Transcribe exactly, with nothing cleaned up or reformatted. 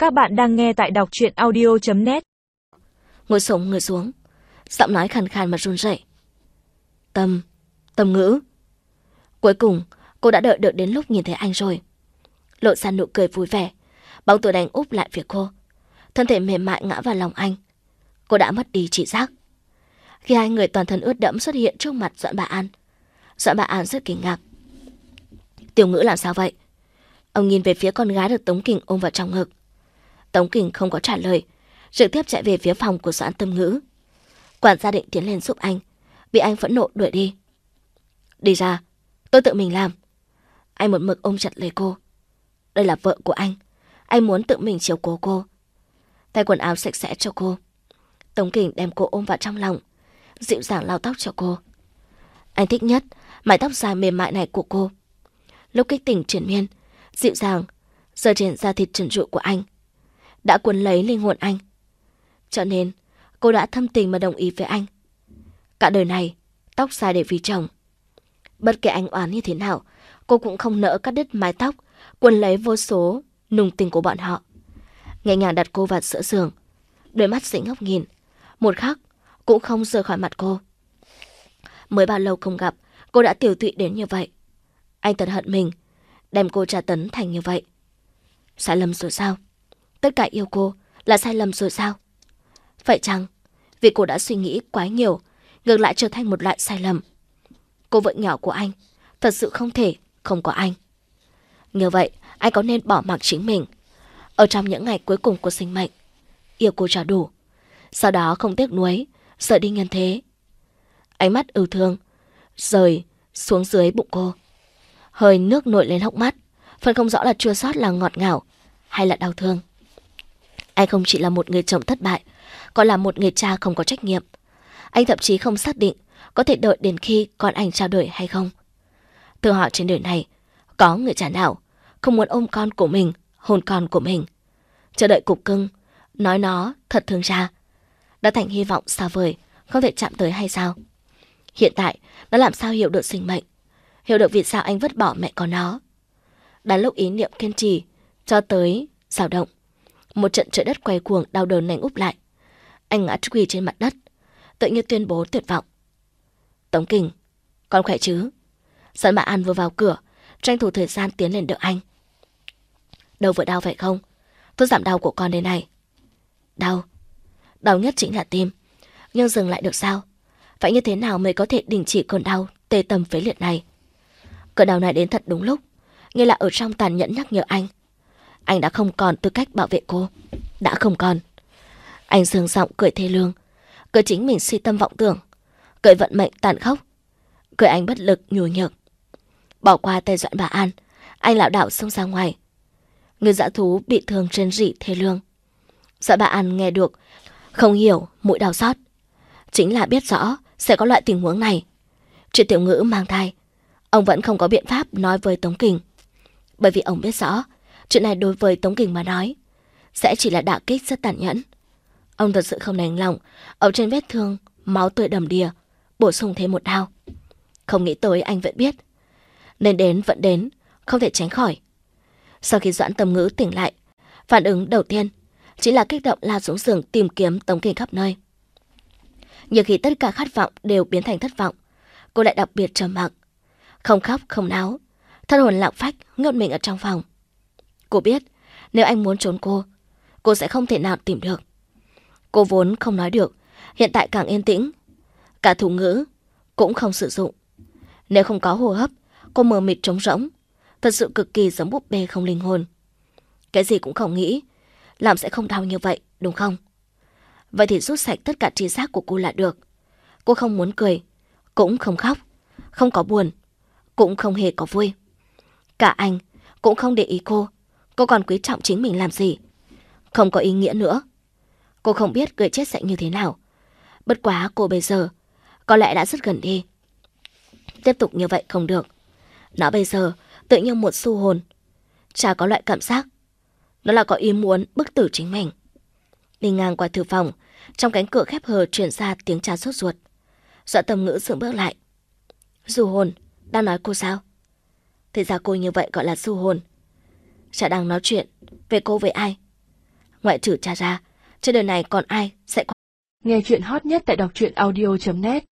Các bạn đang nghe tại đọc truyện audio chấm net. Ngồi xổm người xuống, giọng nói khàn khàn mà run rẩy. Tâm, Tâm Ngữ. Cuối cùng, cô đã đợi được đến lúc nhìn thấy anh rồi. Lộ ra nụ cười vui vẻ, bóng tối đánh úp lại phía cô. Thân thể mềm mại ngã vào lòng anh. Cô đã mất đi trí giác. Khi hai người toàn thân ướt đẫm xuất hiện trước mặt Doãn Bà An, Doãn Bà An rất kinh ngạc. Tiểu Ngữ làm sao vậy? Ông nhìn về phía con gái được Tống Kình ôm vào trong ngực. Tống Kình không có trả lời, trực tiếp chạy về phía phòng của Doãn Tâm Ngữ. Quản gia định tiến lên giúp anh, bị anh phẫn nộ đuổi đi. Đi ra, tôi tự mình làm. Anh một mực ôm chặt lấy cô. Đây là vợ của anh, anh muốn tự mình chiếu cố cô. Thay quần áo sạch sẽ cho cô. Tống Kình đem cô ôm vào trong lòng, dịu dàng lau tóc cho cô. Anh thích nhất mái tóc dài mềm mại này của cô. Lúc kích tỉnh triền miên, dịu dàng rơi trên da thịt trần trụi của anh, đã cuốn lấy linh hồn anh. Cho nên cô đã thâm tình mà đồng ý với anh. Cả đời này tóc dài để vì chồng. Bất kể anh oán như thế nào, cô cũng không nỡ cắt đứt mái tóc cuốn lấy vô số nùng tình của bọn họ. Nhẹ nhàng đặt cô vào giữa giường, đôi mắt dĩnh ngốc nhìn, một khắc cũng không rời khỏi mặt cô. Mới bao lâu không gặp, cô đã tiểu tụy đến như vậy. Anh thật hận mình, đem cô tra tấn thành như vậy. Sai lầm rồi sao? Tất cả yêu cô là sai lầm rồi sao? Phải chăng vì cô đã suy nghĩ quá nhiều, ngược lại trở thành một loại sai lầm? Cô vợ nhỏ của anh thật sự không thể không có anh. Như vậy, anh có nên bỏ mặc chính mình ở trong những ngày cuối cùng của sinh mệnh, yêu cô cho đủ, sau đó không tiếc nuối rời đi nhân thế? Ánh mắt ưu thương rời xuống dưới bụng cô, hơi nước nổi lên hốc mắt, phần không rõ là chua xót, là ngọt ngào hay là đau thương. Anh không chỉ là một người chồng thất bại, còn là một người cha không có trách nhiệm. Anh thậm chí không xác định có thể đợi đến khi con anh chào đời hay không. Thử hỏi trên đời này có người cha nào không muốn ôm con của mình, hôn con của mình, chờ đợi cục cưng nói nó thật thương cha, đã thành hy vọng xa vời không thể chạm tới hay sao? Hiện tại nó làm sao hiểu được sinh mệnh, hiểu được vì sao anh vứt bỏ mẹ con nó. Đến lúc ý niệm kiên trì cho tới dao động, một trận trời đất quay cuồng đau đớn đánh úp lại. Anh ngã quỳ trên mặt đất, tự như tuyên bố tuyệt vọng. Tống Kình, con khỏe chứ? Doãn Bà An vừa vào cửa, tranh thủ thời gian tiến lên đỡ anh. Đầu vừa đau phải không? Tôi giảm đau của con đây này. Đau, đau nhất chính là tim. Nhưng dừng lại được sao? Phải như thế nào mới có thể đình chỉ cơn đau tê tâm phế liệt này? Cơn đau này đến thật đúng lúc, như là ở trong tàn nhẫn nhắc nhở anh. Anh đã không còn tư cách bảo vệ cô, đã không còn. Anh sương giọng cười thê lương, cười chính mình si tâm vọng tưởng, cười vận mệnh tàn khốc, cười anh bất lực nhủ nhược. Bỏ qua tay Doãn Bà An, anh lảo đảo xông ra ngoài. Người dã thú bị thương rên rỉ thê lương. Doãn Bà An nghe được, không hiểu mũi đau xót. Chính là biết rõ sẽ có loại tình huống này. Chuyện Tiểu Ngữ mang thai, ông vẫn không có biện pháp nói với Tống Kình, bởi vì ông biết rõ chuyện này đối với Tống Kình mà nói sẽ chỉ là đả kích rất tàn nhẫn. Ông thật sự không đành lòng ở trên vết thương máu tươi đầm đìa bổ sung thêm một đao. Không nghĩ tới anh vẫn biết, nên đến vẫn đến, không thể tránh khỏi. Sau khi Doãn Tâm Ngữ tỉnh lại, phản ứng đầu tiên chính là kích động lao xuống giường tìm kiếm Tống Kình khắp nơi. Nhưng khi tất cả khát vọng đều biến thành thất vọng, cô lại đặc biệt trầm mặc, không khóc không náo, thân hồn lạc phách ngất mình ở trong phòng. Cô biết nếu anh muốn trốn cô, cô sẽ không thể nào tìm được. Cô vốn không nói được, hiện tại càng yên tĩnh, cả thủ ngữ cũng không sử dụng. Nếu không có hô hấp, cô mờ mịt trống rỗng, thật sự cực kỳ giống búp bê không linh hồn. Cái gì cũng không nghĩ, làm sẽ không đau như vậy, đúng không? Vậy thì rút sạch tất cả trí giác của cô là được. Cô không muốn cười, cũng không khóc, không có buồn, cũng không hề có vui. Cả anh cũng không để ý cô, cô còn quý trọng chính mình làm gì? Không có ý nghĩa nữa. Cô không biết cười chết sẽ như thế nào. Bất quá cô bây giờ có lẽ đã rất gần đi. Tiếp tục như vậy không được. Nó bây giờ tự như một xu hồn, chả có loại cảm giác. Nó là có ý muốn bức tử chính mình. Đi ngang qua thư phòng, trong cánh cửa khép hờ truyền ra tiếng cha sốt ruột. Doãn Tâm Ngữ dừng bước lại. Du hồn, đang nói cô sao? Thì ra cô như vậy gọi là du hồn. Chả đang nói chuyện về cô với ai? ngoại trừ cha ra, trên đời này còn ai sẽ có. Nghe chuyện hot nhất tại đọc truyện audio chấm net